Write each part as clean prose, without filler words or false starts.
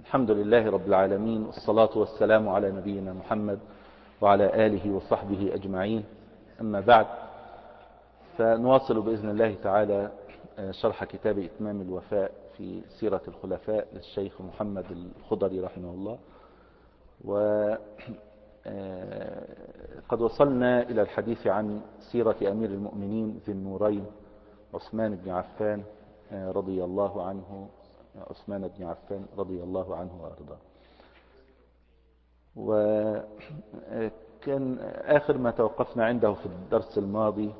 الحمد لله رب العالمين، والصلاة والسلام على نبينا محمد وعلى آله وصحبه أجمعين. أما بعد، فنواصل بإذن الله تعالى شرح كتاب إتمام الوفاء في سيرة الخلفاء للشيخ محمد الخضري رحمه الله. وقد وصلنا إلى الحديث عن سيرة أمير المؤمنين ذي النورين عثمان بن عفان رضي الله عنه، وأرضاه. وكان آخر ما توقفنا عنده في الدرس الماضي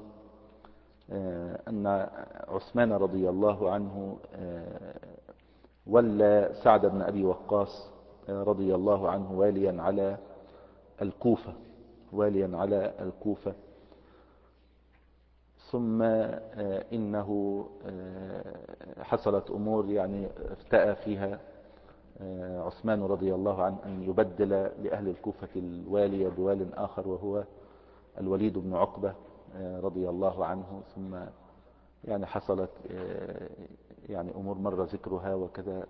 أن عثمان رضي الله عنه ولى سعد بن أبي وقاص رضي الله عنه واليا على الكوفة. ثم إنه حصلت أمور يعني افتأى فيها عثمان رضي الله عنه أن يبدل لأهل الكوفة الوالي بوال آخر، وهو الوليد بن عقبة رضي الله عنه. ثم يعني حصلت يعني أمور مر ذكرها وكذا،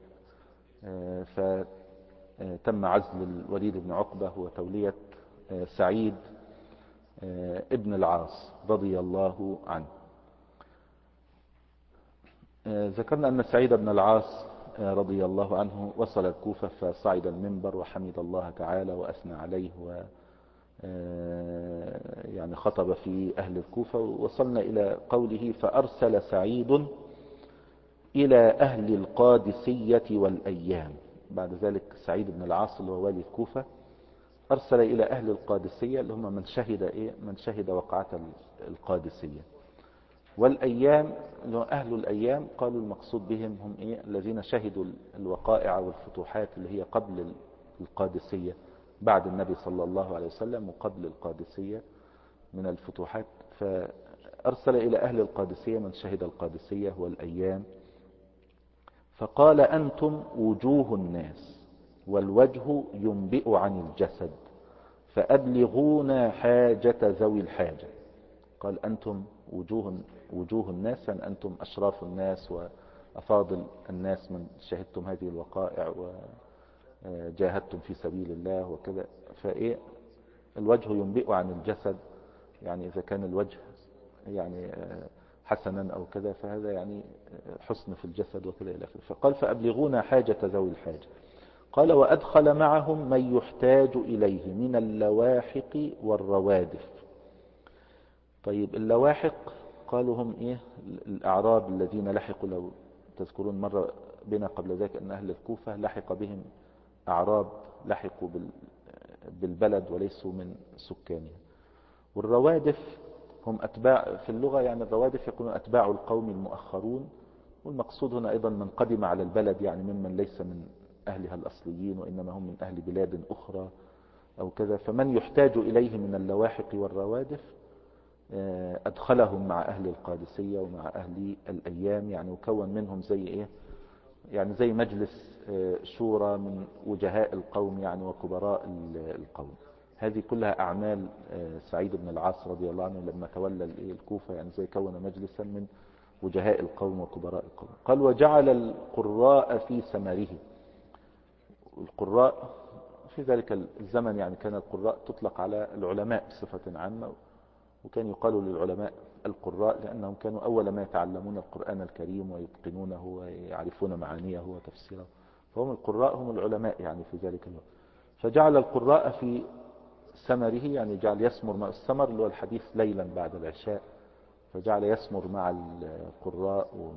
فتم عزل الوليد بن عقبة وتولية سعيد ابن العاص رضي الله عنه. ذكرنا أن سعيد بن العاص رضي الله عنه وصل الكوفة فصعد المنبر وحمد الله تعالى وأثنى عليه يعني خطب في أهل الكوفة. وصلنا إلى قوله: فأرسل سعيد إلى أهل القادسية والأيام. بعد ذلك سعيد بن العاص اللي هو والي الكوفة أرسل إلى أهل القادسية اللي هم من شهد وقعة القادسية، والأيام اللي هو أهل الأيام. قالوا المقصود بهم هم الذين شهدوا الوقائع والفتوحات اللي هي قبل القادسية، بعد النبي صلى الله عليه وسلم وقبل القادسية من الفتوحات. فأرسل إلى أهل القادسية من شهد القادسية والأيام، فقال: أنتم وجوه الناس، والوجه ينبئ عن الجسد، فأبلغونا حاجة ذوي الحاجة. قال: أنتم وجوه الناس، يعني أنتم أشراف الناس وأفاضل الناس من شهدتم هذه الوقائع وجاهدتم في سبيل الله وكذا. الوجه ينبئ عن الجسد، يعني إذا كان الوجه يعني حسنا أو كذا فهذا يعني حسن في الجسد وكذا إلى آخره. فقال: فأبلغونا حاجة ذوي الحاجة. قال: وأدخل معهم من يحتاج إليه من اللواحق والروادف. طيب، اللواحق قالوا هم الأعراب الذين لحقوا. لو تذكرون مرة بنا قبل ذلك أن أهل الكوفة لحق بهم أعراب لحقوا بالبلد وليسوا من سكانها. والروادف هم أتباع في اللغة، يعني الروادف يكونون أتباع القوم المؤخرون، والمقصود هنا أيضا من قدم على البلد، يعني ممن ليس من أهلها الأصليين وإنما هم من أهل بلاد أخرى أو كذا. فمن يحتاج إليه من اللواحق والروادف أدخلهم مع أهل القادسية ومع أهل الأيام، يعني وكون منهم يعني زي مجلس شورى من وجهاء القوم يعني وكبراء القوم. هذه كلها أعمال سعيد بن العاص رضي الله عنه لما تولى الكوفة، يعني زي كون مجلسا من وجهاء القوم وكبراء القوم. قال: وجعل القراء في سمره. القراء في ذلك الزمن يعني كان القراء تطلق على العلماء بصفة عامة، وكان يقال للعلماء القراء لأنهم كانوا أول ما يتعلمون القرآن الكريم ويتقنونه ويعرفون معانيه وتفسيره. فهم القراء هم العلماء يعني في ذلك الوقت. فجعل القراء في سمره، يعني جعل يسمر مع السمر اللي هو الحديث ليلا بعد العشاء، فجعل يسمر مع القراء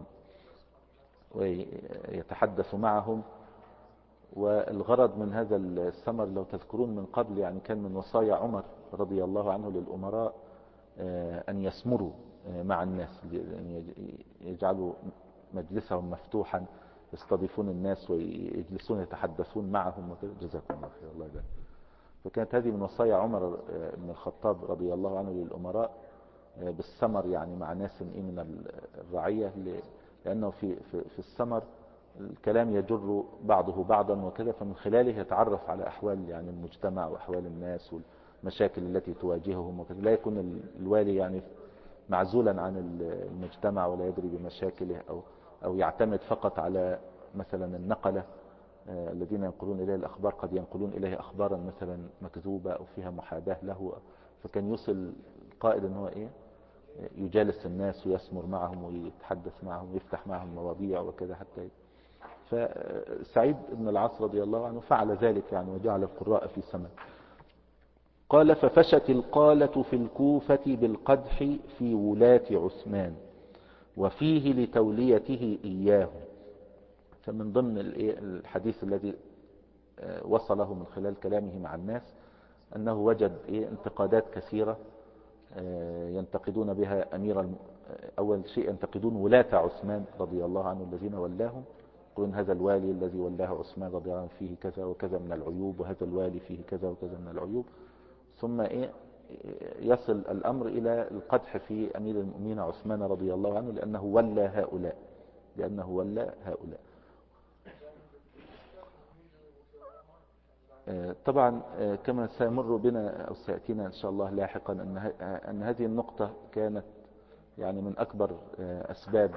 ويتحدث معهم. والغرض من هذا السمر لو تذكرون من قبل يعني كان من وصايا عمر رضي الله عنه للأمراء أن يسمروا مع الناس، يجعلوا مجلسهم مفتوحا، يستضيفون الناس ويجلسون يتحدثون معهم وكذا. جزاكم الله خير، الله يبارك. فكانت هذه من وصايا عمر بن الخطاب رضي الله عنه للأمراء بالسمر، يعني مع ناس من الرعية، لأنه في السمر الكلام يجر بعضه بعضا وكذا، فمن خلاله يتعرف على أحوال يعني المجتمع وأحوال الناس والمشاكل التي تواجههم وكذا. لا يكون الوالي يعني معزولا عن المجتمع ولا يدري بمشاكله، أو يعتمد فقط على مثلا النقلة الذين ينقلون إليه الأخبار قد ينقلون إليه أخبارا مثلا مكذوبة أو فيها محاباة له، فكان يوصل القائد أنه يجالس الناس ويسمر معهم ويتحدث معهم ويفتح معهم مواضيع وكذا حتى. فسعيد بن العاص رضي الله عنه فعل ذلك يعني، وجعل القراء في سماء. قال ففشت القالة في الكوفة بالقدح في ولاة عثمان وفيه لتوليته إياه. فمن ضمن الحديث الذي وصله من خلال كلامه مع الناس أنه وجد انتقادات كثيرة ينتقدون بها أول شيء ينتقدون ولاة عثمان رضي الله عنه الذين ولاهم، يقولون هذا الوالي الذي ولاه عثمان رضي الله عنه فيه كذا وكذا من العيوب، وهذا الوالي فيه كذا وكذا من العيوب. ثم يصل الأمر إلى القدح في أمير المؤمنين عثمان رضي الله عنه لأنه ولى هؤلاء. طبعا كما سيمر بنا أو سيأتينا إن شاء الله لاحقا أن هذه النقطة كانت يعني من أكبر أسباب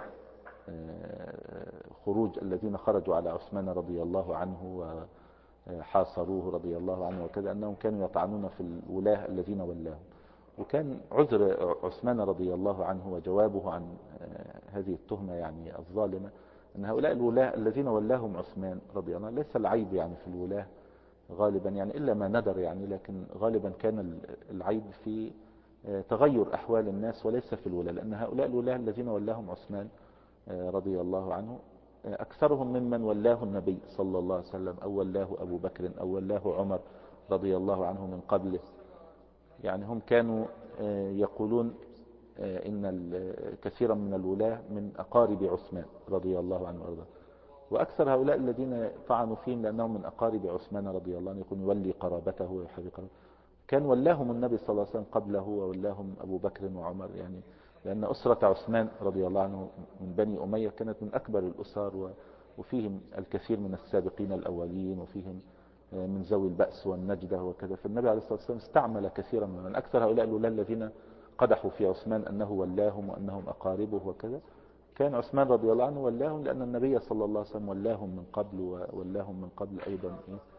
خروج الذين خرجوا على عثمان رضي الله عنه وحاصروه رضي الله عنه وكذا، أنهم كانوا يطعنون في الولاة الذين ولاهم. وكان عذر عثمان رضي الله عنه وجوابه عن هذه التهمة يعني الظالمة أن هؤلاء الولاة الذين ولاهم عثمان رضي الله عنه ليس العيب يعني في الولاة غالبا يعني إلا ما ندر يعني، لكن غالبا كان العيب في تغير أحوال الناس وليس في الولاة، لأن هؤلاء الولاة الذين ولاهم عثمان رضي الله عنه أكثرهم ممن ولاه النبي صلى الله عليه وسلم أو ولاه أبو بكر أو ولاه عمر رضي الله عنه من قبله. يعني هم كانوا يقولون إن كثيرا من الولاة من أقارب عثمان رضي الله عنه وارضاه، وأكثر هؤلاء الذين طعنوا فيهم لأنهم من أقارب عثمان رضي الله عنه يكون يولي قرابته ويحب قرابته. كان ولاهم النبي صلى الله عليه وسلم قبله وولاهم أبو بكر وعمر، يعني لأن أسرة عثمان رضي الله عنه من بني أمية كانت من أكبر الأسر، وفيهم الكثير من السابقين الأولين وفيهم من ذوي البأس والنجدة وكذا. فالنبي عليه الصلاة والسلام استعمل كثيرا من أكثر هؤلاء الولاة الذين قدحوا في عثمان أنه ولاهم وأنهم أقاربه وكذا. كان عثمان رضي الله عنه ولاهم لأن النبي صلى الله عليه وسلم ولاهم من قبل، وولاهم من قبل أيضا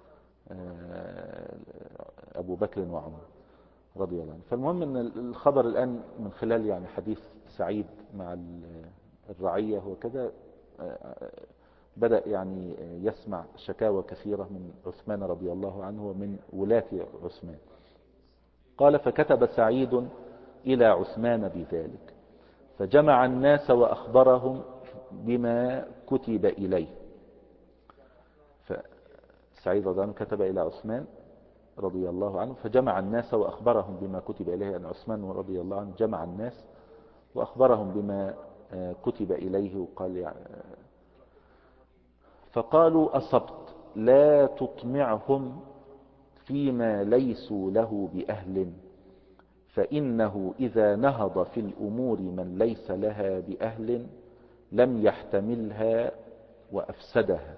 أبو بكر وعمر رضي الله عنه. فالمهم أن الخبر الآن من خلال يعني حديث سعيد مع الرعية وكذا بدأ يعني يسمع شكاوى كثيرة من عثمان رضي الله عنه ومن ولاة عثمان. قال فكتب سعيد إلى عثمان بذلك فجمع الناس وأخبرهم بما كتب إليه. فسعيد رضي الله عنه كتب إلى عثمان رضي الله عنه فجمع الناس وأخبرهم بما كتب إليه، أن عثمان رضي الله عنه جمع الناس وأخبرهم بما كتب إليه. وقال يعني فقالوا أصبت لا تطمعهم فيما ليسوا له بأهل، فإنه إذا نهض في الأمور من ليس لها بأهل لم يحتملها وأفسدها.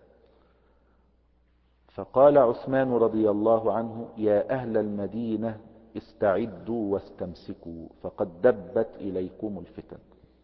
فقال عثمان رضي الله عنه يا أهل المدينة استعدوا واستمسكوا فقد دبت إليكم الفتن.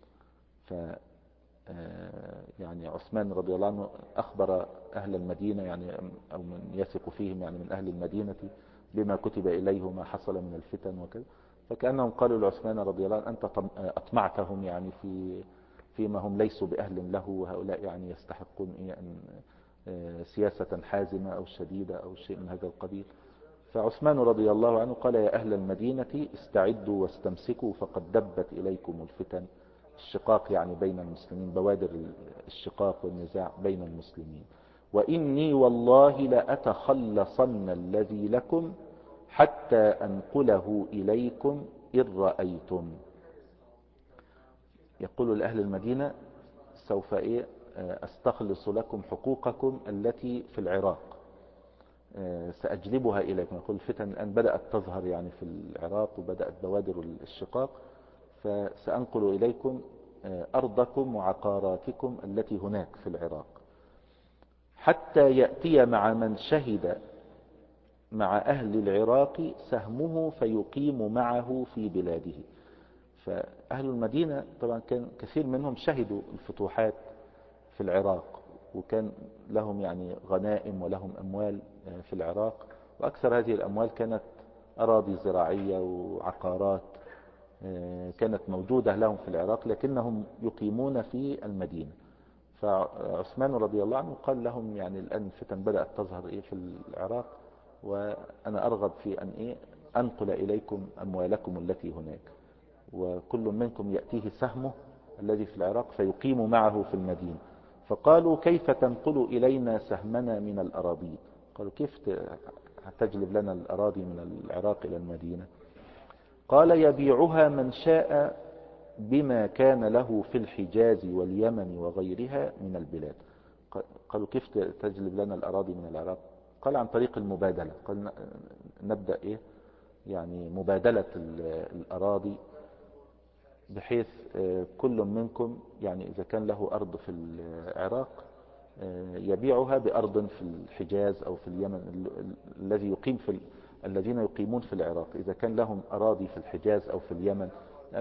يعني عثمان رضي الله عنه أخبر أهل المدينة يعني أو من يثق فيهم يعني من أهل المدينة بما كتب إليه وما حصل من الفتن وكذا. فكأنهم قالوا لعثمان رضي الله عنه أنت أطمعتهم يعني فيما هم ليسوا بأهل له، وهؤلاء يعني يستحقون أن سياسة حازمة أو شديدة أو شيء من هذا القبيل. فعثمان رضي الله عنه قال يا أهل المدينة استعدوا واستمسكوا فقد دبت إليكم الفتن. الشقاق يعني بين المسلمين، بوادر الشقاق والنزاع بين المسلمين. وإني والله لأتخلصن الذي لكم حتى أنقله إليكم إن رأيتم. يقول لأهل المدينة سوف أستخلص لكم حقوقكم التي في العراق، سأجلبها إليكم. يقول الفتن الآن بدأت تظهر يعني في العراق وبدأت بوادر الشقاق، فسأنقل إليكم أرضكم وعقاراتكم التي هناك في العراق حتى يأتي مع من شهد مع أهل العراق سهمه فيقيم معه في بلاده. فأهل المدينة طبعا كان كثير منهم شهدوا الفتوحات في العراق وكان لهم يعني غنائم ولهم أموال في العراق، وأكثر هذه الأموال كانت أراضي زراعية وعقارات كانت موجودة لهم في العراق، لكنهم يقيمون في المدينة. فعثمان رضي الله عنه قال لهم يعني الآن الفتن بدأت تظهر في العراق، وأنا أرغب في أن أنقل إليكم أموالكم التي هناك، وكل منكم يأتيه سهمه الذي في العراق فيقيم معه في المدينة. فقالوا كيف تنقل إلينا سهمنا من الأراضي؟ قالوا كيف تجلب لنا الأراضي من العراق إلى المدينة؟ قال يبيعها من شاء بما كان له في الحجاز واليمن وغيرها من البلاد. قالوا كيف تجلب لنا الأراضي من العراق؟ قال عن طريق المبادلة. قال نبدأ يعني مبادلة الأراضي، بحيث كل منكم يعني إذا كان له أرض في العراق يبيعها بأرض في الحجاز أو في اليمن. الذين يقيمون في العراق إذا كان لهم أراضي في الحجاز أو في اليمن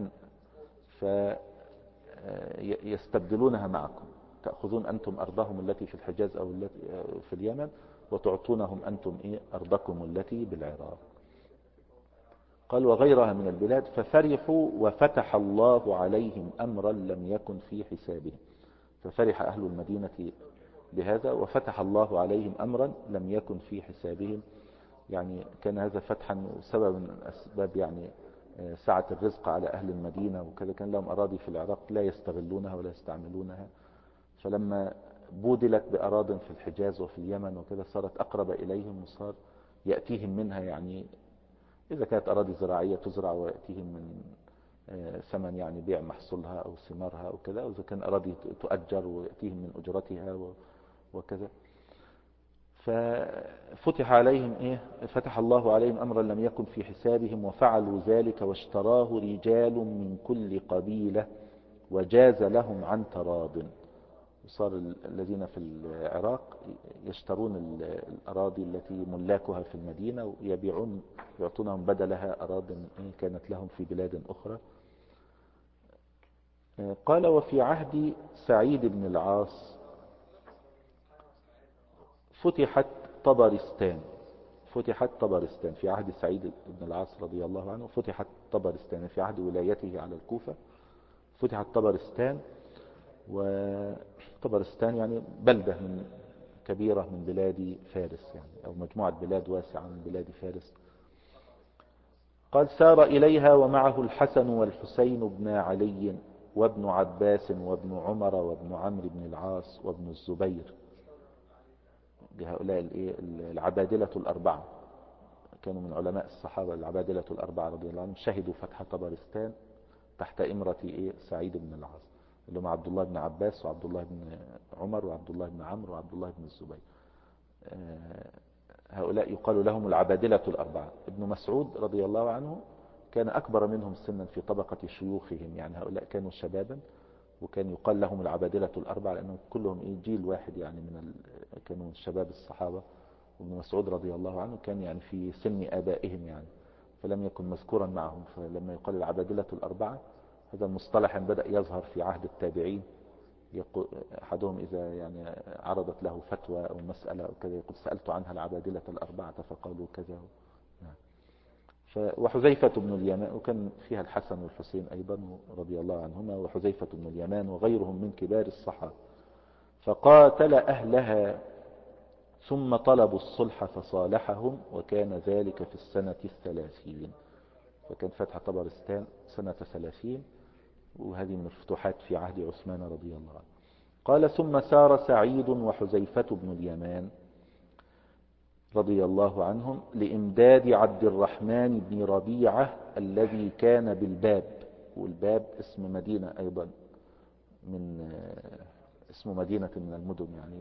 فيستبدلونها معكم، تأخذون أنتم أرضهم التي في الحجاز أو التي في اليمن، وتعطونهم أنتم أرضكم التي بالعراق. قال وغيرها من البلاد. ففرحوا وفتح الله عليهم أمرا لم يكن في حسابهم. ففرح أهل المدينة بهذا، وفتح الله عليهم أمرا لم يكن في حسابهم. يعني كان هذا فتحا سبب من أسباب يعني سعة الرزق على أهل المدينة وكذا. كان لهم أراضي في العراق لا يستغلونها ولا يستعملونها، فلما بودلت بأراض في الحجاز وفي اليمن وكذا صارت أقرب إليهم، وصار يأتيهم منها يعني إذا كانت أراضي زراعية تزرع ويأتيهم من ثمن يعني بيع محصولها أو ثمارها وكذا، وإذا كان أراضي تؤجر ويأتيهم من أجرتها وكذا. ففتح عليهم فتح الله عليهم أمرا لم يكن في حسابهم، وفعلوا ذلك واشتراه رجال من كل قبيلة وجاز لهم عن تراض. وصار الذين في العراق يشترون الأراضي التي ملاكها في المدينة ويبيعون، يعطونهم بدلها أراض كانت لهم في بلاد أخرى. قال وفي عهد سعيد بن العاص فتحت طبرستان. فتحت طبرستان في عهد سعيد بن العاص رضي الله عنه. فتحت طبرستان في عهد ولايته على الكوفة. فتحت طبرستان، وطبرستان يعني بلدة كبيرة من بلاد فارس يعني، أو مجموعة بلاد واسعة من بلاد فارس. قال سار إليها ومعه الحسن والحسين بن علي وابن عباس وابن عمر وابن عمرو بن العاص وابن الزبير. بهؤلاء العبادلة الأربعة كانوا من علماء الصحابة. العبادلة الأربعة رضي الله عنهم شهدوا فتح طبرستان تحت إمرة سعيد بن العاص، اللي هم عبد الله بن عباس وعبد الله بن عمر وعبد الله بن عمرو وعبد الله بن الزبير. هؤلاء يقال لهم العبادلة الأربعة. ابن مسعود رضي الله عنه كان أكبر منهم سنا في طبقة شيوخهم، يعني هؤلاء كانوا شبابا، وكان يقال لهم العبادلة الأربعة لأنهم كلهم جيل واحد يعني كانوا شباب الصحابة. وابن مسعود رضي الله عنه كان يعني في سن آبائهم يعني، فلم يكن مذكورا معهم. فلما يقال العبادلة الأربعة هذا المصطلح بدأ يظهر في عهد التابعين. أحدهم إذا يعني عرضت له فتوى أو مسألة أو كذا يقول سألت عنها العبادلة الأربعة فقالوا كذا. وحذيفة بن اليمان، وكان فيها الحسن والحسين أيضا رضي الله عنهما، وحذيفة بن اليمان وغيرهم من كبار الصحابة. فقاتل أهلها ثم طلبوا الصلح فصالحهم، وكان ذلك في السنة 30. فكان فتح طبرستان سنة 30، وهذه من الفتوحات في عهد عثمان رضي الله عنه. قال ثم سار سعيد وحذيفة بن اليمان رضي الله عنهم لإمداد عبد الرحمن بن ربيعة الذي كان بالباب. والباب اسم مدينة أيضا اسم مدينة من المدن يعني،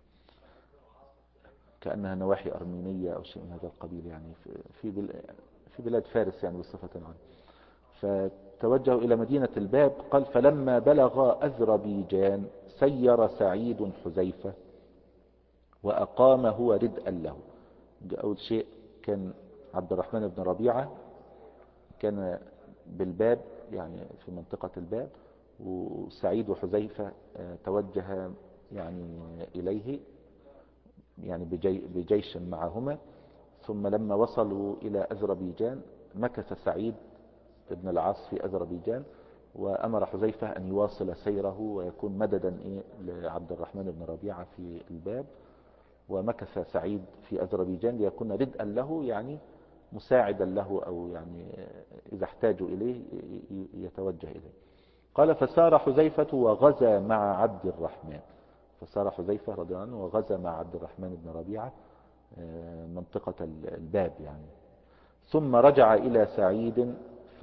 كأنها نواحي أرمينية أو شيء من هذا القبيل يعني في بلاد فارس يعني بصفة عامة. فتوجهوا إلى مدينة الباب. قال فلما بلغ أذربيجان سير سعيد حذيفة وأقام هو ردءا له. أول شيء كان عبد الرحمن بن ربيعة كان بالباب يعني في منطقة الباب، وسعيد وحذيفة توجه يعني إليه يعني بجيش معهما. ثم لما وصلوا إلى أذربيجان مكث سعيد بن العاص في أذربيجان، وأمر حذيفة أن يواصل سيره ويكون مددا لعبد الرحمن بن ربيعة في الباب. ومكث سعيد في أذربيجان ليكون ردءا له، يعني مساعدا له، أو يعني إذا احتاجوا إليه يتوجه إليه. قال فسار حذيفة وغزا مع عبد الرحمن. فسار حذيفة رضي الله عنه وغزا مع عبد الرحمن بن ربيعة منطقة الباب يعني. ثم رجع إلى سعيد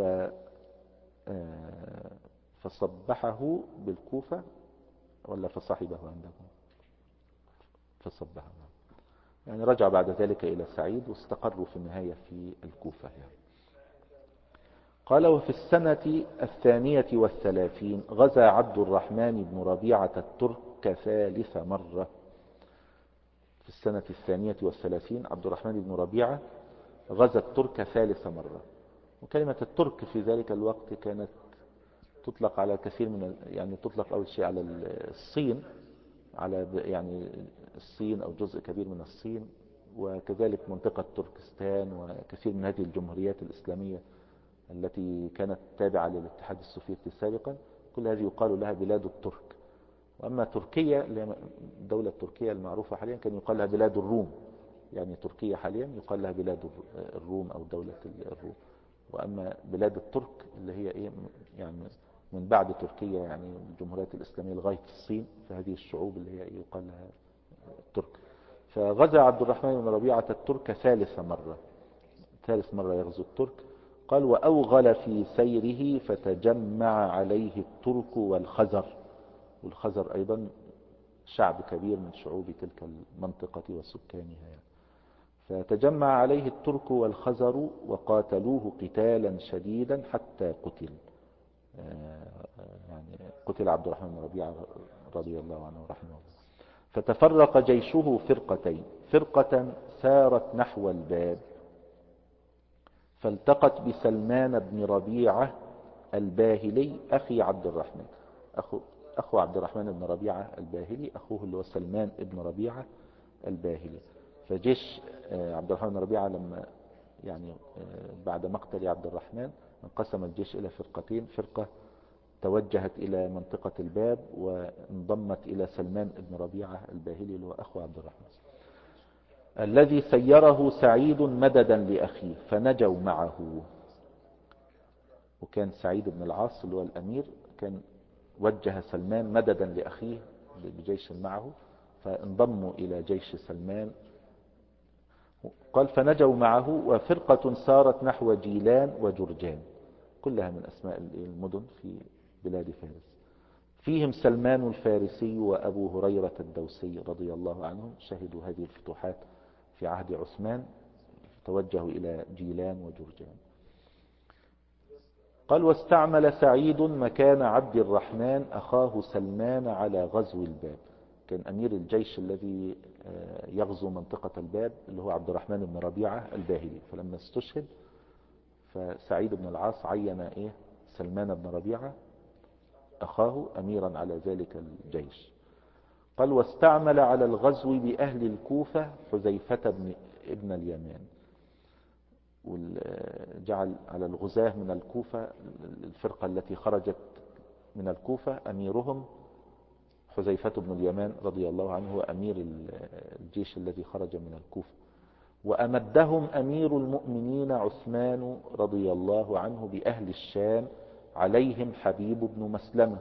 فصبحه بالكوفة، ولا فصحبه عندكم؟ فصبحه يعني رجع بعد ذلك إلى سعيد، واستقروا في النهاية في الكوفة يعني. قال وفي السنة 32 غزا عبد الرحمن بن ربيعة الترك ثالث مرة. في السنة 32 عبد الرحمن بن ربيعة غزا الترك ثالث مرة. وكلمة الترك في ذلك الوقت كانت تطلق على كثير من يعني تطلق أول شيء على الصين، على يعني الصين أو جزء كبير من الصين، وكذلك منطقة تركستان وكثير من هذه الجمهوريات الإسلامية التي كانت تابعة للاتحاد السوفيتي سابقا. كل هذه يقال لها بلاد الترك. وأما تركيا اللي هي الدولة التركية المعروفة حاليا كان يقال لها بلاد الروم. يعني تركيا حاليا يقال لها بلاد الروم أو دولة الروم. وأما بلاد الترك اللي هي إيه يعني من بعد تركيا، يعني الجمهوريات الإسلامية لغاية الصين، فهذه الشعوب اللي هي يقال لها الترك. فغزا عبد الرحمن بن ربيعة الترك ثالث مرة يغزو الترك. قال وأوغل في سيره فتجمع عليه الترك والخزر. والخزر أيضا شعب كبير من شعوب تلك المنطقة وسكانها يعني. فتجمع عليه الترك والخزر وقاتلوه قتالا شديدا حتى قتل. يعني قتل عبد الرحمن بن ربيعة رضي الله عنه ورحمه الله. فتفرق جيشه فرقتين، فرقة سارت نحو الباب فالتقت بسلمان بن ربيعة الباهلي أخي عبد الرحمن. أخو عبد الرحمن بن ربيعة الباهلي، أخوه اللي هو سلمان بن ربيعة الباهلي. فجيش عبد الرحمن بن ربيعة لما يعني بعد مقتل عبد الرحمن انقسم الجيش إلى فرقتين. فرقة توجهت إلى منطقة الباب وانضمت إلى سلمان بن ربيعة الباهلي اللي هو أخو عبد الرحمن، الذي سيره سعيد مددا لأخيه فنجوا معه. وكان سعيد بن العاص اللي هو الأمير كان وجه سلمان مددا لأخيه بجيش معه، فانضموا إلى جيش سلمان. قال فنجوا معه. وفرقة سارت نحو جيلان وجرجان، كلها من أسماء المدن في بلاد فارس. فيهم سلمان الفارسي وأبو هريرة الدوسي رضي الله عنهم، شهدوا هذه الفتوحات في عهد عثمان، توجهوا إلى جيلان وجرجان. قال واستعمل سعيد مكان عبد الرحمن أخاه سلمان على غزو الباب. كان أمير الجيش الذي يغزو منطقة الباب اللي هو عبد الرحمن بن ربيعة الباهلي، فلما استشهد فسعيد بن العاص عين سلمان بن ربيعة أخاه أميرا على ذلك الجيش. قال واستعمل على الغزو بأهل الكوفة حذيفة ابن اليمان، وجعل على الغزاة من الكوفة الفرقة التي خرجت من الكوفة أميرهم حذيفة بن اليمان رضي الله عنه، هو أمير الجيش الذي خرج من الكوفة. وأمدهم أمير المؤمنين عثمان رضي الله عنه بأهل الشام عليهم حبيب بن مسلمة،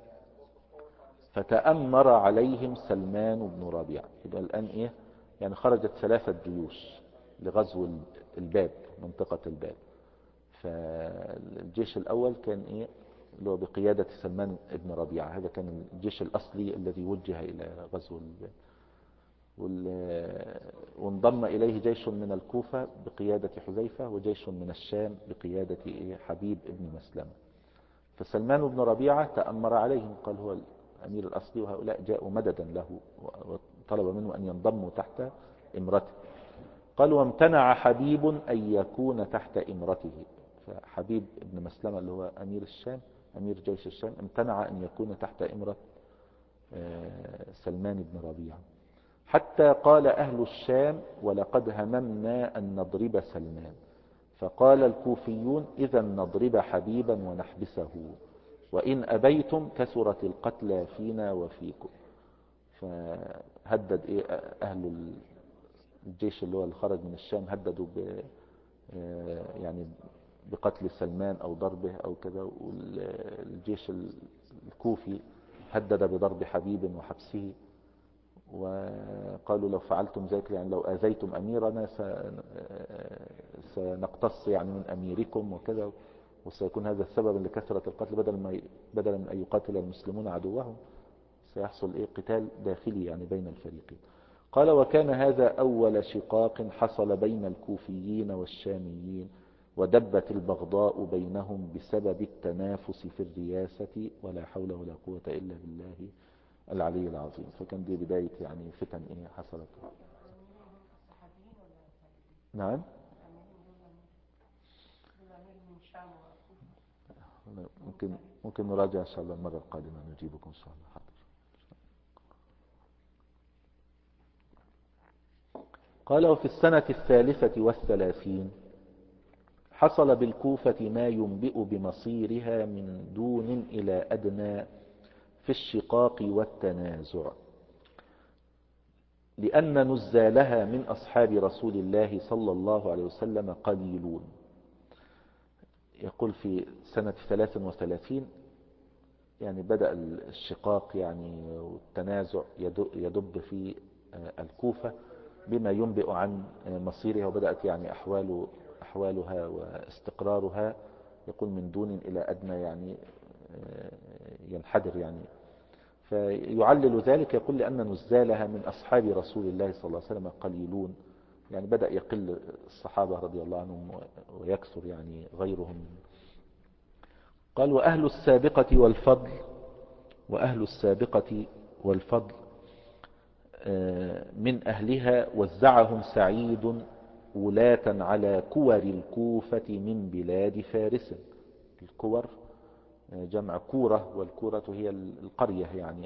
فتأمر عليهم سلمان بن ربيعة. يبقى الآن يعني خرجت 3 جيوش لغزو الباب، منطقة الباب. فالجيش الأول كان اللي هو بقيادة سلمان بن ربيعة، هذا كان الجيش الأصلي الذي وجه إلى غزو الباب. وانضم إليه جيش من الكوفة بقيادة حذيفة، وجيش من الشام بقيادة حبيب بن مسلمة. فسلمان بن ربيعة تأمر عليهم، قال هو الأمير الأصلي وهؤلاء جاءوا مددا له، وطلب منه أن ينضموا تحت إمرته. قال وامتنع حبيب أن يكون تحت إمرته. فحبيب بن مسلمة اللي هو أمير الشام، أمير جيش الشام، امتنع أن يكون تحت إمرة سلمان بن ربيعة. حتى قال أهل الشام ولقد هممنا أن نضرب سلمان، فقال الكوفيون إذا نضرب حبيبا ونحبسه، وإن أبيتم كثرت القتلى فينا وفيكم. فهدد أهل الجيش اللي خرج من الشام، هددوا يعني بقتل سلمان أو ضربه أو كذا، والجيش الكوفي هدد بضرب حبيب وحبسه، وقالوا لو فعلتم ذلك يعني لو آذيتم أميرنا سنقتص يعني من أميركم وكذا، وسيكون هذا السبب لكثرة القتل، بدلا من أن يقاتل المسلمون عدوهم سيحصل قتال داخلي يعني بين الفريقين. قال وكان هذا أول شقاق حصل بين الكوفيين والشاميين، ودبت البغضاء بينهم بسبب التنافس في الرياسة، ولا حول ولا قوة إلا بالله العلي العظيم. فكان دي بداية يعني فتن حصلت. نعم. ممكن نراجع إن شاء الله المرة القادمة، نجيبكم إن شاء الله. حاضر. قال وفي السنة 33 حصل بالكوفة ما ينبئ بمصيرها من دون إلى أدنى في الشقاق والتنازع، لأن نزالها من أصحاب رسول الله صلى الله عليه وسلم قليلون. يقول في سنة 33 يعني بدأ الشقاق يعني والتنازع يدب في الكوفة بما ينبئ عن مصيرها، وبدأت يعني أحوالها واستقرارها يقول من دون إلى أدنى يعني ينحدر يعني. فيعلل ذلك يقول لأن نزالها من أصحاب رسول الله صلى الله عليه وسلم قليلون، يعني بدأ يقل الصحابة رضي الله عنهم ويكثر يعني غيرهم. قال وأهل السابقة والفضل من أهلها وزعهم سعيد ولاة على كور الكوفة من بلاد فارس. الكور جمع كورة، والكورة هي القرية يعني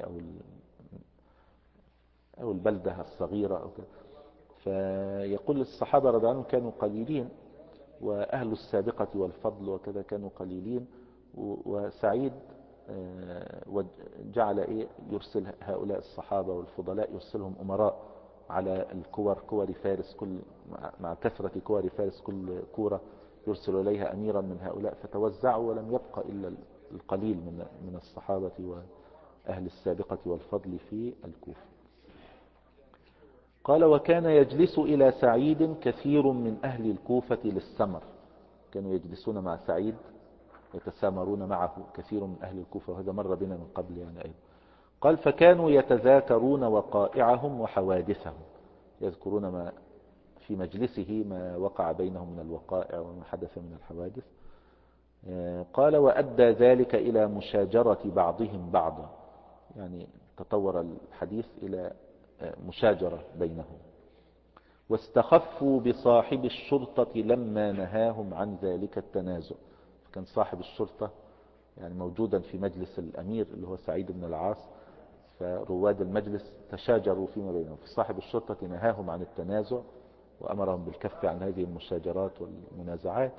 أو البلدة الصغيرة أو كده. فيقول الصحابة رضي الله عنهم كانوا قليلين، وأهل السابقة والفضل وكذا كانوا قليلين، وسعيد جعل يرسل هؤلاء الصحابة والفضلاء يرسلهم أمراء على كور فارس، مع كثرة كور فارس كل كورة يرسل إليها أميرا من هؤلاء، فتوزعوا ولم يبق إلا القليل من الصحابة وأهل السابقة والفضل في الكوفة. قال وكان يجلس إلى سعيد كثير من أهل الكوفة للسمر، كانوا يجلسون مع سعيد يتسامرون معه كثير من أهل الكوفة، وهذا مر بنا من قبل يعني أيضا. قال فكانوا يتذاكرون وقائعهم وحوادثهم، يذكرون ما في مجلسه ما وقع بينهم من الوقائع وما حدث من الحوادث. قال وأدى ذلك إلى مشاجرة بعضهم بعضا، يعني تطور الحديث إلى مشاجرة بينهم. واستخفوا بصاحب الشرطة لما نهاهم عن ذلك التنازع، كان صاحب الشرطة يعني موجودا في مجلس الأمير اللي هو سعيد بن العاص، فرواد المجلس تشاجروا فيما بينهم، فصاحب الشرطة نهاهم عن التنازع وأمرهم بالكف عن هذه المشاجرات والمنازعات،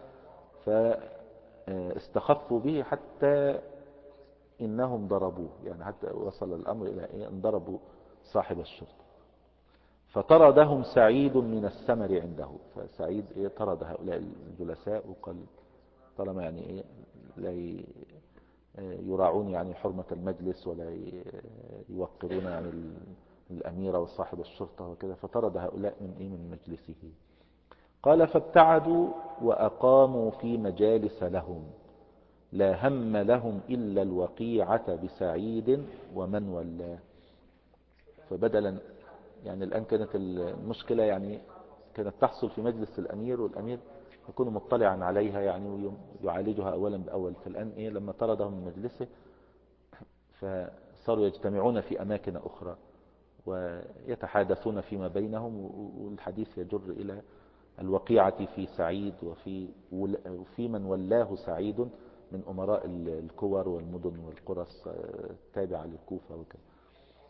فاستخفوا به حتى إنهم ضربوه، يعني حتى وصل الأمر إلى أن ضربوا صاحب الشرطة. فطردهم سعيد من السمر عنده، فسعيد طرد هؤلاء الجلساء وقال طالما يعني لا يراعون يعني حرمة المجلس ولا يوقرون يعني الأميرة وصاحب الشرطة وكذا، فطرد هؤلاء من مجلسه. قال فابتعدوا وأقاموا في مجالس لهم لا هم لهم إلا الوقيعة بسعيد ومن ولاه. فبدلا يعني الآن كانت المشكلة يعني كانت تحصل في مجلس الأمير، والأمير يكون مطلعا عليها يعني ويعالجها أولا بأول. فالآن لما طردهم من مجلسه فصاروا يجتمعون في أماكن أخرى ويتحادثون فيما بينهم، والحديث يجر إلى الوقيعة في سعيد وفي من ولاه سعيد من أمراء الكور والمدن والقرى التابعة للكوفة وكذا.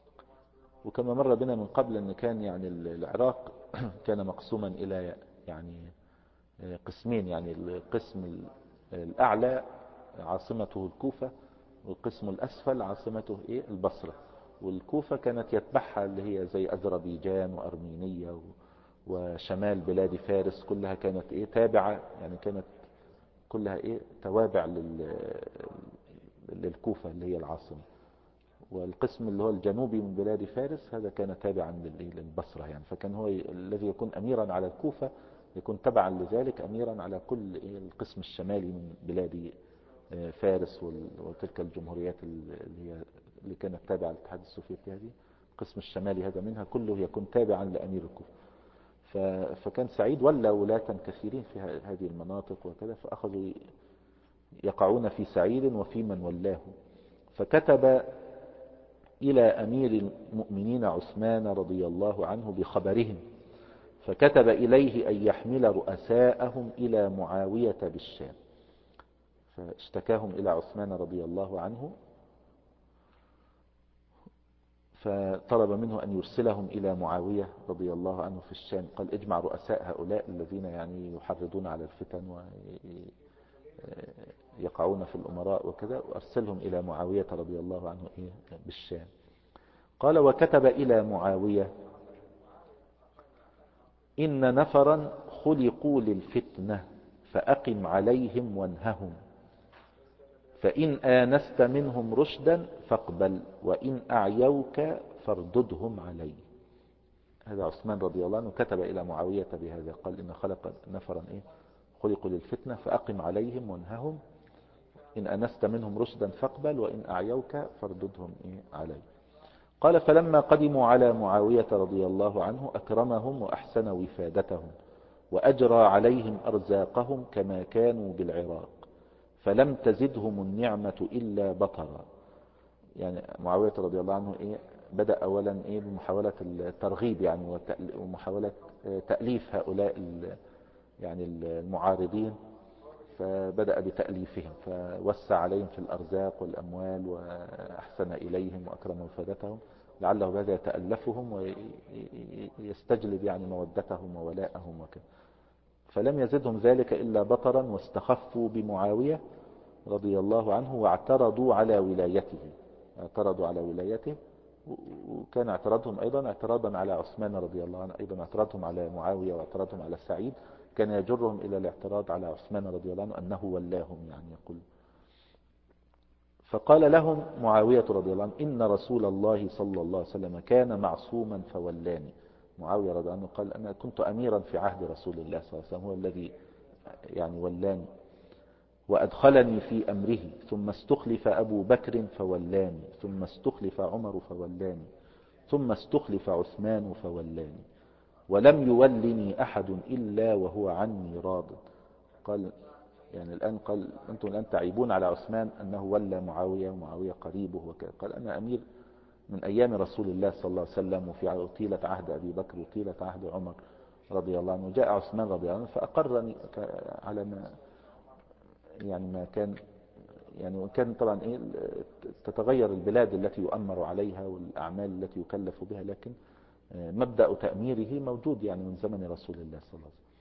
وكما مر بنا من قبل أن كان يعني العراق كان مقسوما إلى يعني قسمين، يعني القسم الأعلى عاصمته الكوفة، والقسم الأسفل عاصمته البصرة. والكوفة كانت يتبعها اللي هي زي أذربيجان وأرمينية وشمال بلاد فارس، كلها كانت تابعة، يعني كانت كلها توابع للكوفة اللي هي العاصمة. والقسم اللي هو الجنوبي من بلاد فارس هذا كان تابعا للبصرة يعني. فكان هو الذي يكون أميرا على الكوفة يكون تبعا لذلك أميرا على كل القسم الشمالي من بلاد فارس وتلك الجمهوريات اللي كانت تابعة للاتحاد السوفيتي. هذه القسم الشمالي هذا منها كله يكون تابعا لأمير الكوفة. فكان سعيد ولا ولاة كثيرين في هذه المناطق وكذا، فأخذوا يقعون في سعيد وفي من ولاه. فكتب إلى أمير المؤمنين عثمان رضي الله عنه بخبرهم، فكتب إليه أن يحمل رؤساءهم إلى معاوية بالشام. فاشتكاهم إلى عثمان رضي الله عنه، فطلب منه أن يرسلهم إلى معاوية رضي الله عنه في الشام. قال اجمع رؤساء هؤلاء الذين يعني يحرضون على الفتن ويقعون في الأمراء وكذا، وأرسلهم إلى معاوية رضي الله عنه بالشام. قال وكتب إلى معاوية إن نفرا خلقوا للفتنة فأقم عليهم وانههم، فإن آنست منهم رشدا فاقبل، وإن أعيوك فارددهم علي. هذا عثمان رضي الله عنه كتب إلى معاوية بهذا، قال إن خلق نفرا خلقوا للفتنة فأقم عليهم وانههم، إن آنست منهم رشدا فاقبل، وإن أعيوك فارددهم علي. قال فلما قدموا على معاوية رضي الله عنه أكرمهم وأحسن وفادتهم، وأجرى عليهم أرزاقهم كما كانوا بالعراق، فلم تزدهم النعمة إلا بطرا. يعني معاوية رضي الله عنه بدأ أولا بمحاولة الترغيب يعني ومحاولة تأليف هؤلاء يعني المعارضين، فبدأ بتأليفهم، فوسع عليهم في الأرزاق والأموال وأحسن إليهم وأكرم وفادتهم، لعله بهذا يتألفهم ويستجلب يعني مودتهم وولاءهم وكذا. فلم يزدهم ذلك إلا بطرا، واستخفوا بمعاوية رضي الله عنه واعترضوا على ولايته. اعترضوا على ولايته، وكان اعتراضهم أيضا اعتراضا على عثمان رضي الله عنه، أيضا اعتراضهم على معاوية واعتراضهم على سعيد كان يجرهم إلى الاعتراض على عثمان رضي الله عنه أنه ولاهم يعني يقول. فقال لهم معاوية رضي الله عنه إن رسول الله صلى الله عليه وسلم كان معصوما فولاني. معاوية رضي الله عنه قال أنا كنت أميرا في عهد رسول الله صلى الله عليه وسلم، هو الذي يعني ولاني، وأدخلني في أمره، ثم استخلف أبو بكر فولاني، ثم استخلف عمر فولاني، ثم استخلف عثمان فولاني، ولم يولني أحد إلا وهو عني راض. قال يعني الآن قال أنتم الآن تعيبون على عثمان أنه ولى معاوية ومعاوية قريبه وكذا. قال أنا أمير من أيام رسول الله صلى الله عليه وسلم، وفي طيلة عهد أبي بكر وطيلة عهد عمر رضي الله عنه. جاء عثمان رضي الله عنه فأقرني على ما يعني ما كان يعني، وكان طبعا تتغير البلاد التي يؤمر عليها والأعمال التي يكلف بها، لكن مبدأ تأميره موجود يعني من زمن رسول الله صلى الله عليه وسلم.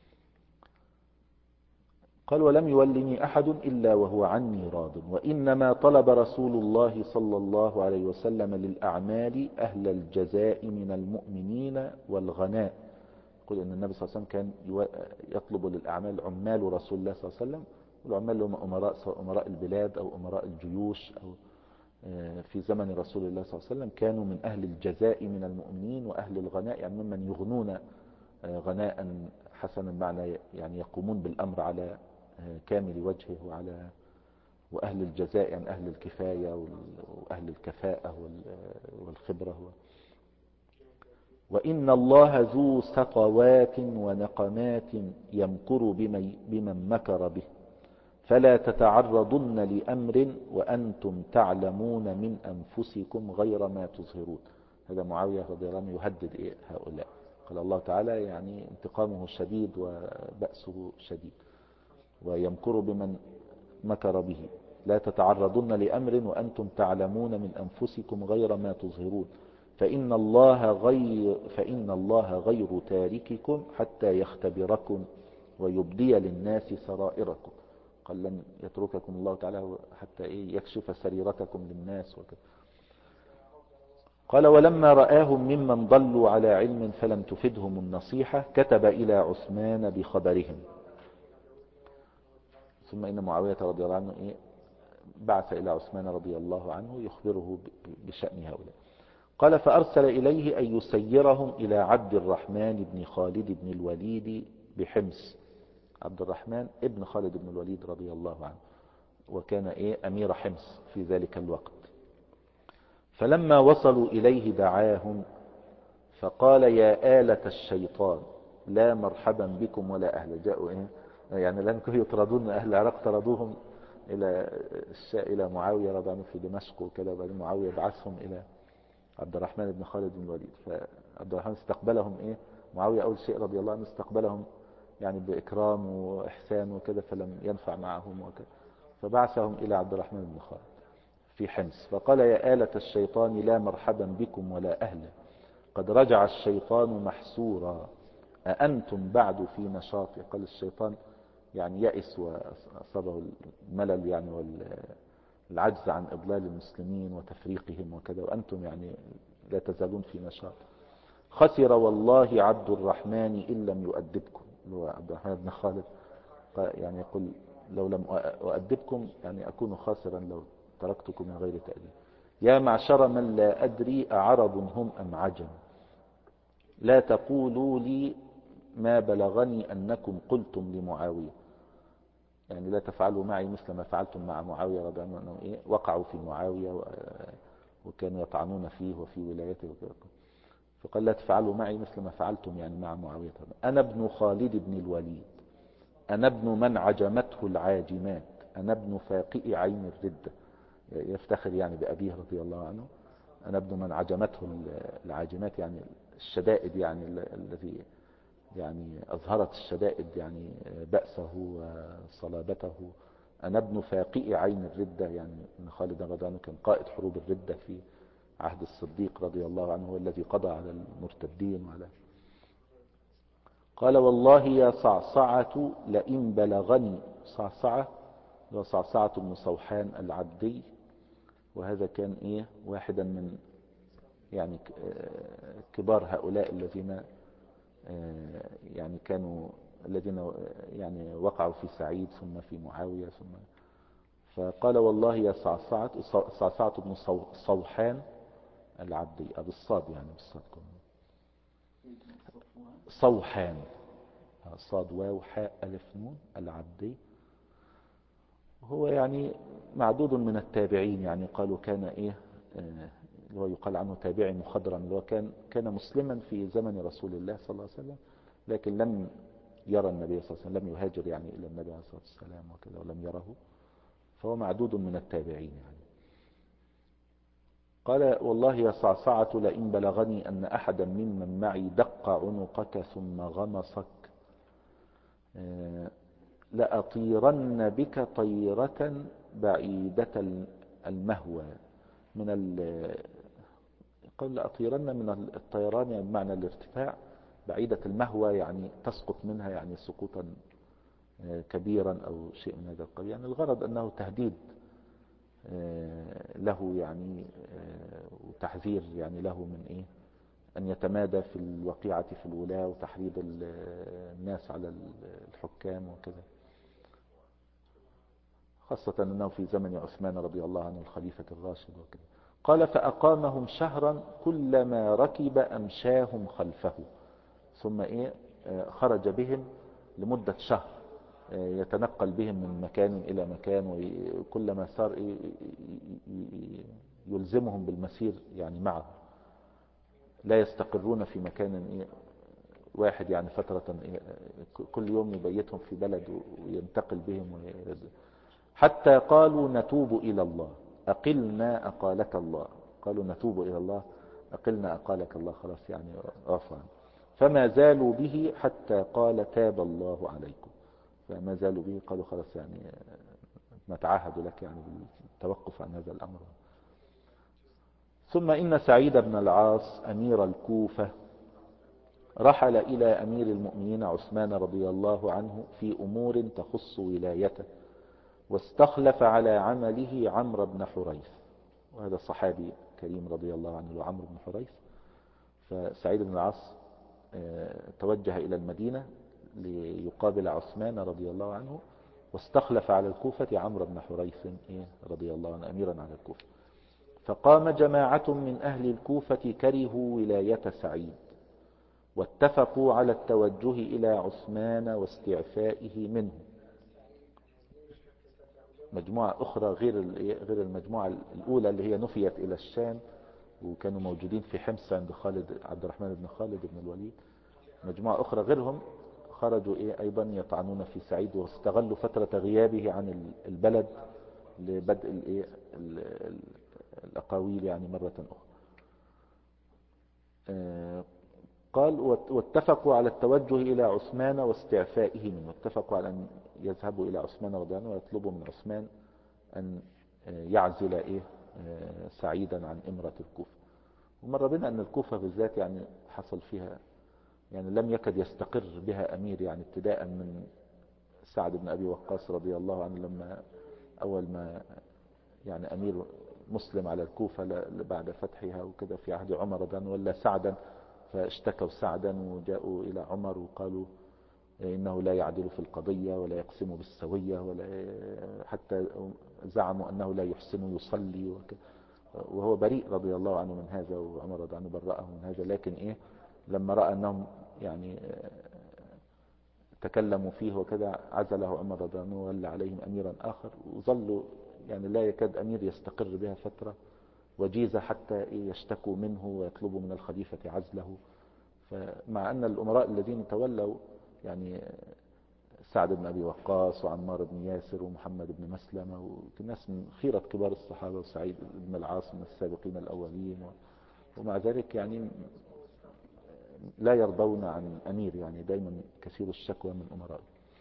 قال ولم يولني أحد إلا وهو عني راض، وإنما طلب رسول الله صلى الله عليه وسلم للأعمال أهل الجزاء من المؤمنين والغناء. يقول أن النبي صلى الله عليه وسلم كان يطلب للأعمال عمال رسول الله صلى الله عليه وسلم، والعمال اللي هم أمراء، سواء أمراء البلاد أو أمراء الجيوش، أو في زمن رسول الله صلى الله عليه وسلم كانوا من أهل الجزاء من المؤمنين وأهل الغناء، يعني ممن يغنون غناء حسنا، معنى يعني يقومون بالأمر على كامل وجهه، وأهل الجزاء يعني أهل الكفاية وأهل الكفاءة والخبرة. وإن الله ذو سطوات ونقمات يمكر بمن مكر به، فلا تتعرضن لأمر وأنتم تعلمون من أنفسكم غير ما تظهرون. هذا معاوية رضي الله عنه يهدد هؤلاء. قال الله تعالى يعني انتقامه شديد وبأسه شديد، ويمكر بمن مكر به، لا تتعرضن لأمر وأنتم تعلمون من أنفسكم غير ما تظهرون، فإن الله غير تارككم حتى يختبركم ويبدي للناس سرائركم. قال لن يترككم الله تعالى حتى يكشف سريرتكم للناس وكذا. قال ولما رآهم ممن ضلوا على علم فلم تفدهم النصيحة كتب إلى عثمان بخبرهم. ثم إن معاوية رضي الله عنه بعث إلى عثمان رضي الله عنه يخبره بشأن هؤلاء. قال فأرسل إليه أن يسيرهم إلى عبد الرحمن بن خالد بن الوليد بحمص. عبد الرحمن ابن خالد بن الوليد رضي الله عنه، وكان أمير حمص في ذلك الوقت. فلما وصلوا إليه دعاهم فقال يا آلة الشيطان لا مرحبا بكم ولا أهل. جاءوا يعني لم يكونوا يطردون أهل العراق، طردوهم إلى معاوية رضي الله عنه في دمشق وكذا. وبعدين معاوية بعثهم إلى عبد الرحمن بن خالد بن الوليد. فعبد الرحمن استقبلهم معاوية أول شيء رضي الله عنه استقبلهم يعني بإكرام وإحسان وكذا، فلم ينفع معهم وكذا، فبعثهم إلى عبد الرحمن بن خالد في حمص. فقال يا آلة الشيطان لا مرحبا بكم ولا أهلا، قد رجع الشيطان محسورا، أأنتم بعد في نشاط. قال الشيطان يعني يأس وأصابه الملل يعني والعجز عن إضلال المسلمين وتفريقهم وكذا، وأنتم يعني لا تزالون في نشاط. خسر والله عبد الرحمن إن لم يؤدبكم. هو عبد الرحمن بن خالد يعني يقول لو لم أؤدبكم يعني أكون خاسرا لو تركتكم من غير تأديب. يا معشر من لا أدري أعرب هم أم عجم، لا تقولوا لي ما بلغني أنكم قلتم لمعاوية. يعني لا تفعلوا معي مثل ما فعلتم مع معاوية رضي الله عنه. وقعوا في معاوية وكانوا يطعنون فيه وفي ولايته وكذا. فقال لا تفعلوا معي مثل ما فعلتم يعني مع معاوية. أنا ابن خالد بن الوليد، أنا ابن من عجمته العاجمات، أنا ابن فاقئ عين الردة. يفتخر يعني بأبيه رضي الله عنه. أنا ابن من عجمته العاجمات يعني الشدائد يعني الذي يعني أظهرت الشدائد يعني بأسه وصلابته. أنا ابن فاقئ عين الردة، يعني ابن خالد رضي الله عنه كان قائد حروب الردة في عهد الصديق رضي الله عنه، هو الذي قضى على المرتدين وعلى. قال والله يا صعصعة لئن بلغني. صعصعة وصعصعة بن صوحان العبدي، وهذا كان واحدا من يعني كبار هؤلاء الذين يعني كانوا الذين يعني وقعوا في سعيد ثم في معاوية ثم. فقال والله يا صعصعة بن صوحان العبدي أبو الصاد يعني بالصاد صوحان صاد واو حاء ألف نون العبدي. هو يعني معدود من التابعين، يعني قالوا كان اللي هو يقال عنه تابعي مخضرم، اللي هو كان مسلما في زمن رسول الله صلى الله عليه وسلم، لكن لم يرى النبي صلى الله عليه وسلم، لم يهاجر يعني إلى النبي عليه الصلاة والسلام وكذا ولم يره، فهو معدود من التابعين يعني. قال والله يا صعصعة لئن بلغني أن أحدا ممن معي دق عنقك ثم غمصك لأطيرن بك طيرة بعيدة المهوى. قال لأطيرن من الطيران يعني بمعنى الارتفاع، بعيدة المهوى يعني تسقط منها يعني سقوطا كبيرا أو شيء من هذا القبيل. يعني الغرض أنه تهديد له يعني وتحذير يعني له من أن يتمادى في الوقيعة في الولاة وتحريض الناس على الحكام وكذا، خاصة أنه في زمن عثمان رضي الله عنه الخليفة الراشد وكذا. قال فأقامهم شهرا كلما ركب أمشاهم خلفه، ثم خرج بهم لمدة شهر يتنقل بهم من مكان إلى مكان، وكلما صار يلزمهم بالمسير يعني معه، لا يستقرون في مكان واحد يعني فترة، كل يوم يبيتهم في بلد وينتقل بهم حتى قالوا نتوب إلى الله أقلنا أقالك الله. قالوا نتوب إلى الله أقلنا أقالك الله، خلاص يعني عفوا. فما زالوا به حتى قال تاب الله عليكم. فما زالوا به قالوا خلاص يعني نتعهد لك يعني بالتوقف عن هذا الأمر. ثم إن سعيد بن العاص أمير الكوفة رحل إلى أمير المؤمنين عثمان رضي الله عنه في أمور تخص ولايته، واستخلف على عمله عمرو بن حريث، وهذا صحابي كريم رضي الله عنه عمرو بن حريث. فسعيد بن العاص توجه إلى المدينة ليقابل عثمان رضي الله عنه، واستخلف على الكوفة عمرو بن حريث رضي الله عنه أميرا على الكوفة. فقام جماعة من أهل الكوفة كرهوا ولاية سعيد، واتفقوا على التوجه إلى عثمان واستعفائه منه. مجموعة أخرى غير المجموعة الأولى اللي هي نفيت إلى الشام وكانوا موجودين في حمص عند عبد الرحمن بن خالد بن الوليد. مجموعة أخرى غيرهم خرجوا أيضا يطعنون في سعيد، واستغلوا فترة غيابه عن البلد لبدء الأقاويل يعني مرة أخرى. قال واتفقوا على التوجه إلى عثمان واستعفائه منه، اتفقوا على أن يذهبوا إلى عثمان رضي الله عنه ويطلبوا من عثمان أن يعزل سعيدا عن إمرة الكوفة. ومر بنا أن الكوفة بالذات يعني حصل فيها يعني لم يكد يستقر بها أمير، يعني ابتداء من سعد بن أبي وقاص رضي الله عنه لما أول ما يعني أمير مسلم على الكوفة بعد فتحها وكذا في عهد عمر رضي الله عنه، ولا سعدا، فاشتكوا سعدا وجاءوا إلى عمر وقالوا إنه لا يعدل في القضية ولا يقسم بالسوية، ولا حتى زعموا أنه لا يحسن يصلي وهو بريء رضي الله عنه من هذا، وعمر رضي عنه برأه من هذا. لكن لما رأى أنهم يعني تكلموا فيه وكذا عزله عمر رضي الله عنه وولى عليهم أميرا آخر، وظلوا يعني لا يكاد أمير يستقر بها فترة وجيزة حتى يشتكوا منه ويطلبوا من الخليفة عزله. فمع أن الأمراء الذين تولوا يعني سعد بن أبي وقاص وعمار بن ياسر ومحمد بن مسلمة وناس من خيرة كبار الصحابة، وسعيد بن العاص من السابقين الأولين، ومع ذلك يعني لا يرضون عن أمير، يعني دايما كثير الشكوى من أمراء.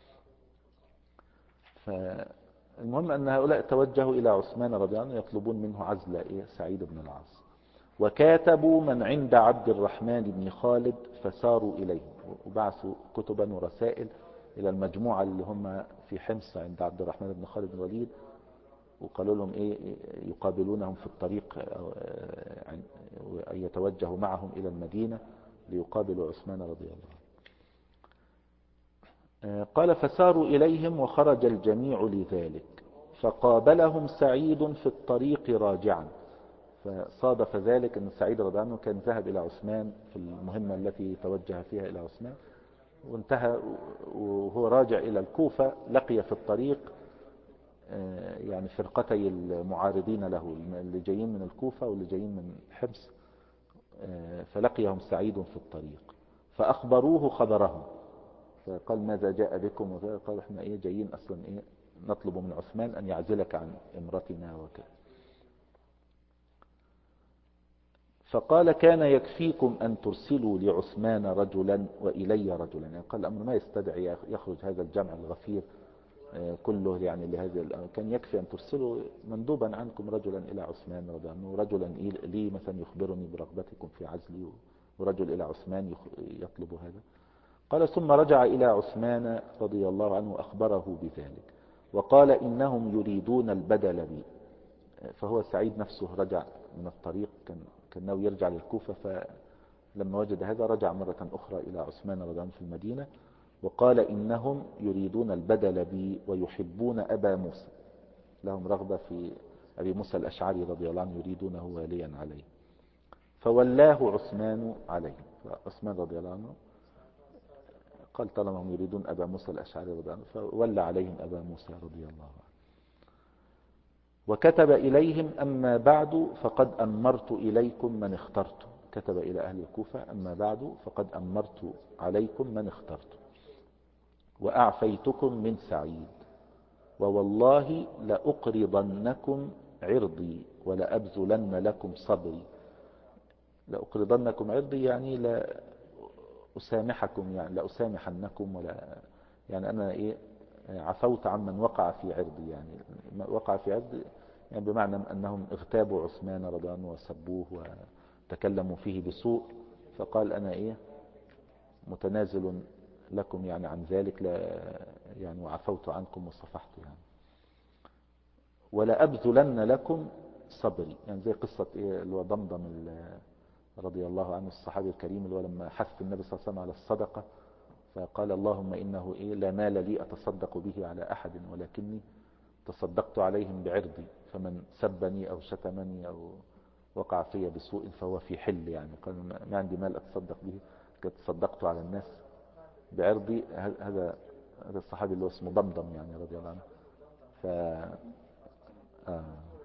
فالمهم أن هؤلاء توجهوا إلى عثمان رضي الله عنه يطلبون منه عزل سعيد بن العاص، وكاتبوا من عند عبد الرحمن بن خالد فساروا إليه، وبعثوا كتبا ورسائل إلى المجموعة اللي هم في حمص عند عبد الرحمن بن خالد بن الوليد، وقالوا لهم يقابلونهم في الطريق أن يتوجهوا معهم إلى المدينة ليقابلوا عثمان رضي الله عنه. قال فساروا إليهم وخرج الجميع لذلك، فقابلهم سعيد في الطريق راجعا. فصادف ذلك أن سعيد رضي الله عنه كان ذهب إلى عثمان في المهمة التي توجه فيها إلى عثمان، وانتهى وهو راجع إلى الكوفة لقي في الطريق يعني فرقتي المعارضين له، اللي جايين من الكوفة واللي جايين من حمص، فلقيهم سعيد في الطريق فأخبروه خبرهم، فقال ماذا جاء بكم؟ قال احنا جايين أصلا نطلب من عثمان أن يعزلك عن امرتنا وكذا. فقال كان يكفيكم أن ترسلوا لعثمان رجلا وإلي رجلا، يعني قال الأمر ما يستدعي يخرج هذا الجمع الغفير كله يعني لهذا كان يكفي أن ترسلوا مندوبا عنكم رجلا إلى عثمان رضي الله عنه، رجلا لي مثلا يخبرني برغبتكم في عزلي، ورجل إلى عثمان يطلب هذا. قال ثم رجع إلى عثمان رضي الله عنه أخبره بذلك، وقال إنهم يريدون البدل بي. فهو سعيد نفسه رجع من الطريق، كان ناوي يرجع للكوفة، فلما وجد هذا رجع مرة أخرى إلى عثمان رضي الله عنه في المدينة، وقال إنهم يريدون البدل بي ويحبون أبا موسى، لهم رغبة في أبي موسى الأشعري رضي الله عنه يريدونه واليا عليه. فولاه عثمان عليه، فعثمان رضي الله عنه قال طالما هم يريدون أبا موسى الأشعري رضي الله عنه فولى عليهم أبا موسى رضي الله عنه. وكتب إليهم أما بعد فقد أمرت إليكم من اخترت، كتب إلى أهل الكوفة أما بعد فقد أمرت عليكم من اخترت، وأعفيتكم من سعيد، ووالله لأقرضنكم عرضي ولأبذلن لكم صبري. لأقرضنكم عرضي يعني لا أسامحكم، يعني لا أسامحنكم، ولا يعني أنا عفوت عمن وقع في عرضي، يعني وقع في عرضي يعني بمعنى أنهم اغتابوا عثمان رضي الله عنه وسبوه وتكلموا فيه بسوء، فقال أنا إيه متنازل لكم يعني عن ذلك، لا يعني وعفوت عنكم وصفحت يعني. ولا أبذلن لكم صبري، يعني زي قصة إيه اللي هو ضمضم رضي الله عنه الصحابي الكريم، اللي هو لما حث النبي صلى الله عليه وسلم على الصدقة فقال اللهم إنه إيه لا مال لي أتصدق به على أحد ولكني تصدقت عليهم بعرضي، فمن سبني أو شتمني أو وقع في بسوء فهو في حل، يعني قال ما عندي مال أتصدق به، قد تصدقت على الناس بعرضي. هذا الصحابي اللي هو اسمه ضمضم يعني رضي الله عنه. ف آه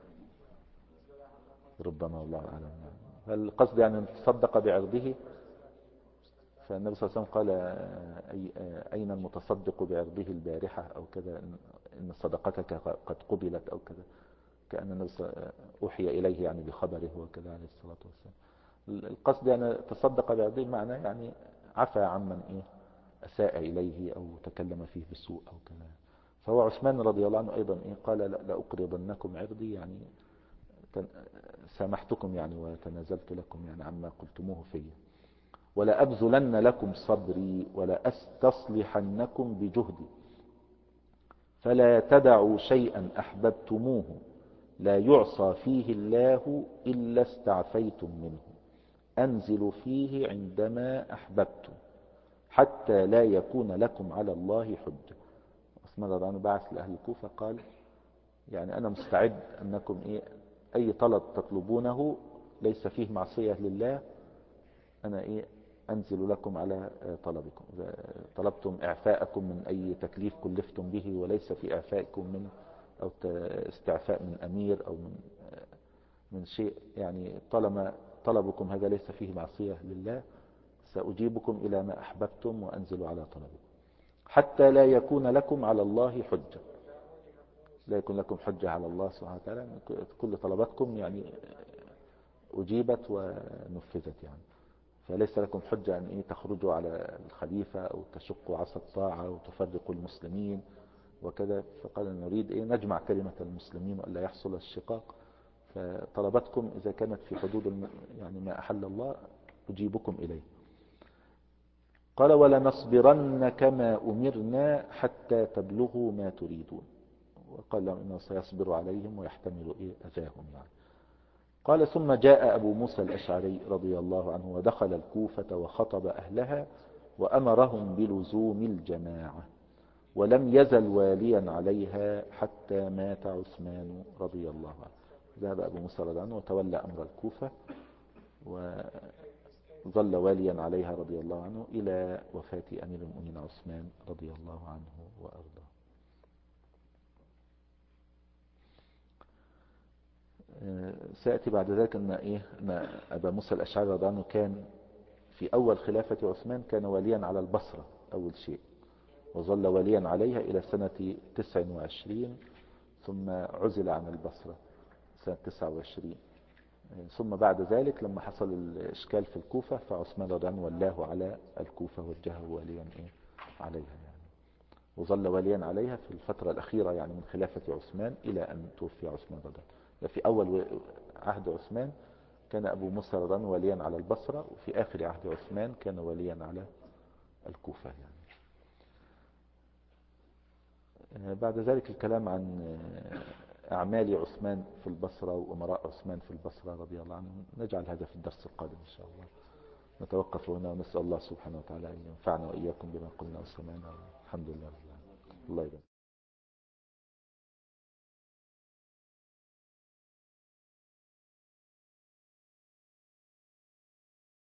ربما الله أعلم يعني. فالقصد يعني أن تصدق بعرضه، فالنبي صلى الله عليه وسلم قال أين المتصدق بعرضه البارحة أو كذا، إن صدقتك قد قبلت أو كذا، كأن النبي أوحي إليه يعني بخبره وكذا عليه الصلاة والسلام. القصد يعني تصدق بعرضه معنى يعني عفى عمن إيه أساء إليه أو تكلم فيه بسوء أو كذا. فهو عثمان رضي الله عنه أيضا إيه قال لأقرضنكم عرضي، يعني سامحتكم يعني وتنازلت لكم يعني عما قلتموه في. ولا أبذلن لكم صبري ولا أستصلحنكم بجهدي، فلا تدعوا شيئا أحببتموه لا يعصى فيه الله إلا استعفيتم منه، أنزل فيه عندما أحببتم حتى لا يكون لكم على الله حجة. عثمان رضي الله عنه بعث لأهل الكوفة قال يعني أنا مستعد أنكم إيه أي طلب تطلبونه ليس فيه معصية لله أنا إيه أنزل لكم على طلبكم. إذا طلبتم إعفاءكم من أي تكليف كلفتم به وليس في إعفائكم من أو استعفاء من أمير أو من شيء، يعني طالما طلبكم هذا ليس فيه معصية لله سأجيبكم إلى ما أحببتم وأنزل على طلبكم حتى لا يكون لكم على الله حجة. لا يكون لكم حجة على الله سبحانه وتعالى، كل طلباتكم يعني أجيبت ونفذت يعني. فليس لكم حجة أن إيه تخرجوا على الخليفة أو تشقوا عصا الطاعة وتفرقوا المسلمين وكذا. فقال نريد إيه نجمع كلمة المسلمين وألا يحصل الشقاق، فطلبتكم إذا كانت في حدود يعني ما أحل الله أجيبكم إليه. قال ولنصبرن كما أمرنا حتى تبلغوا ما تريدون، وقال لهم إنه سيصبر عليهم ويحتمل إيه أذاهم يعني. قال ثم جاء أبو موسى الأشعري رضي الله عنه ودخل الكوفة وخطب أهلها وأمرهم بلزوم الجماعة، ولم يزل واليا عليها حتى مات عثمان رضي الله عنه. ذهب أبو موسى رضي الله عنه وتولى أمر الكوفة وظل واليا عليها رضي الله عنه إلى وفاة أمير المؤمنين عثمان رضي الله عنه وأرضاه. سيأتي بعد ذلك أن أبا موسى الأشعري رضي الله عنه كان في أول خلافة عثمان كان واليا على البصرة أول شيء، وظل واليا عليها إلى سنة 29 ثم عزل عن البصرة سنة 29. ثم بعد ذلك لما حصل الإشكال في الكوفة فعثمان رضي الله عنه ولاه على الكوفة وجهه واليا عليها يعني. وظل واليا عليها في الفترة الأخيرة يعني من خلافة عثمان إلى أن توفي عثمان رضي الله عنه. في أول عهد عثمان كان أبو موسى رضي الله عنه واليا على البصرة، وفي آخر عهد عثمان كان واليا على الكوفة يعني. بعد ذلك الكلام عن أعمال عثمان في البصرة وأمراء عثمان في البصرة رضي الله عنهم نجعل هذا في الدرس القادم إن شاء الله. نتوقف هنا ونسأل الله سبحانه وتعالى أن ينفعنا وإياكم بما قلنا وسمعنا. الحمد لله. الله يبارك.